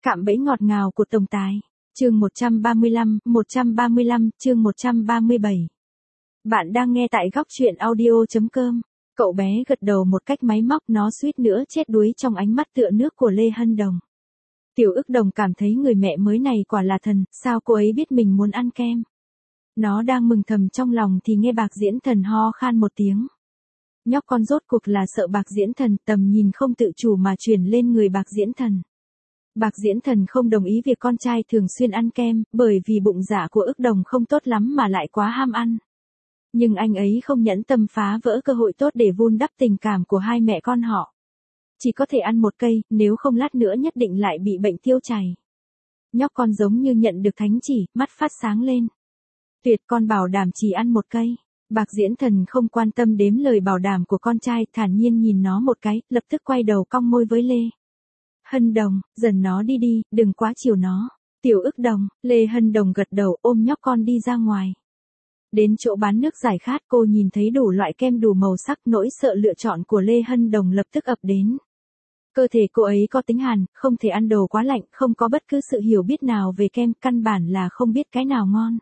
Cạm bẫy ngọt ngào của tổng tài. Chương 135, chương 137. Bạn đang nghe tại góc truyện audio.com. Cậu bé gật đầu một cách máy móc, nó suýt nữa chết đuối trong ánh mắt tựa nước của Lê Hân Đồng. Tiểu Ức Đồng cảm thấy người mẹ mới này quả là thần, sao cô ấy biết mình muốn ăn kem. Nó đang mừng thầm trong lòng thì nghe Bạc Diễn Thần ho khan một tiếng. Nhóc con rốt cuộc là sợ Bạc Diễn Thần, tầm nhìn không tự chủ mà chuyển lên người Bạc Diễn Thần. Bạc Diễn Thần không đồng ý việc con trai thường xuyên ăn kem, bởi vì bụng dạ của Ức Đồng không tốt lắm mà lại quá ham ăn. Nhưng anh ấy không nhẫn tâm phá vỡ cơ hội tốt để vun đắp tình cảm của hai mẹ con họ. Chỉ có thể ăn một cây, nếu không lát nữa nhất định lại bị bệnh tiêu chảy. Nhóc con giống như nhận được thánh chỉ, mắt phát sáng lên. Tuyệt, con bảo đảm chỉ ăn một cây. Bạc Diễn Thần không quan tâm đếm lời bảo đảm của con trai, thản nhiên nhìn nó một cái, lập tức quay đầu cong môi với Lê Hân Đồng, dần nó đi đi, đừng quá chiều nó. Tiểu Ức Đồng, Lê Hân Đồng gật đầu ôm nhóc con đi ra ngoài. Đến chỗ bán nước giải khát, cô nhìn thấy đủ loại kem đủ màu sắc, nỗi sợ lựa chọn của Lê Hân Đồng lập tức ập đến. Cơ thể cô ấy có tính hàn, không thể ăn đồ quá lạnh, không có bất cứ sự hiểu biết nào về kem, căn bản là không biết cái nào ngon.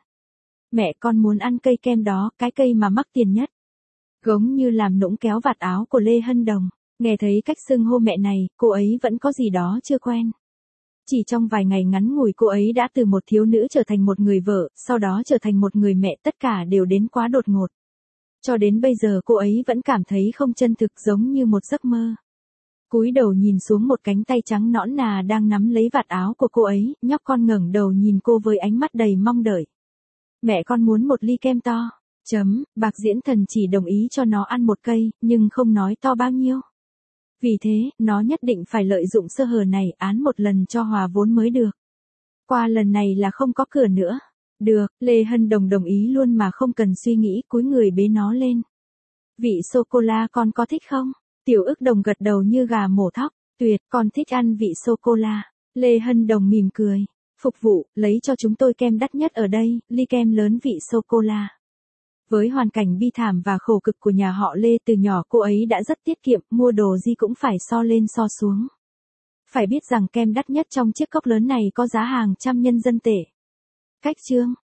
Mẹ con muốn ăn cây kem đó, cái cây mà mắc tiền nhất. Gống như làm nũng kéo vạt áo của Lê Hân Đồng. Nghe thấy cách xưng hô mẹ này, cô ấy vẫn có gì đó chưa quen. Chỉ trong vài ngày ngắn ngủi cô ấy đã từ một thiếu nữ trở thành một người vợ, sau đó trở thành một người mẹ, tất cả đều đến quá đột ngột. Cho đến bây giờ cô ấy vẫn cảm thấy không chân thực, giống như một giấc mơ. Cúi đầu nhìn xuống một cánh tay trắng nõn nà đang nắm lấy vạt áo của cô ấy, nhóc con ngẩng đầu nhìn cô với ánh mắt đầy mong đợi. Mẹ con muốn một ly kem to. Bạc Diễn Thần chỉ đồng ý cho nó ăn một cây, nhưng không nói to bao nhiêu. Vì thế, nó nhất định phải lợi dụng sơ hở này, án một lần cho hòa vốn mới được. Qua lần này là không có cửa nữa. Được, Lê Hân Đồng đồng ý luôn mà không cần suy nghĩ, cúi người bế nó lên. Vị sô-cô-la con có thích không? Tiểu Ức Đồng gật đầu như gà mổ thóc. Tuyệt, con thích ăn vị sô-cô-la. Lê Hân Đồng mỉm cười. Phục vụ, lấy cho chúng tôi kem đắt nhất ở đây, ly kem lớn vị sô-cô-la. Với hoàn cảnh bi thảm và khổ cực của nhà họ Lê, từ nhỏ cô ấy đã rất tiết kiệm, mua đồ gì cũng phải so lên so xuống. Phải biết rằng kem đắt nhất trong chiếc cốc lớn này có giá hàng trăm nhân dân tệ. Cách chương,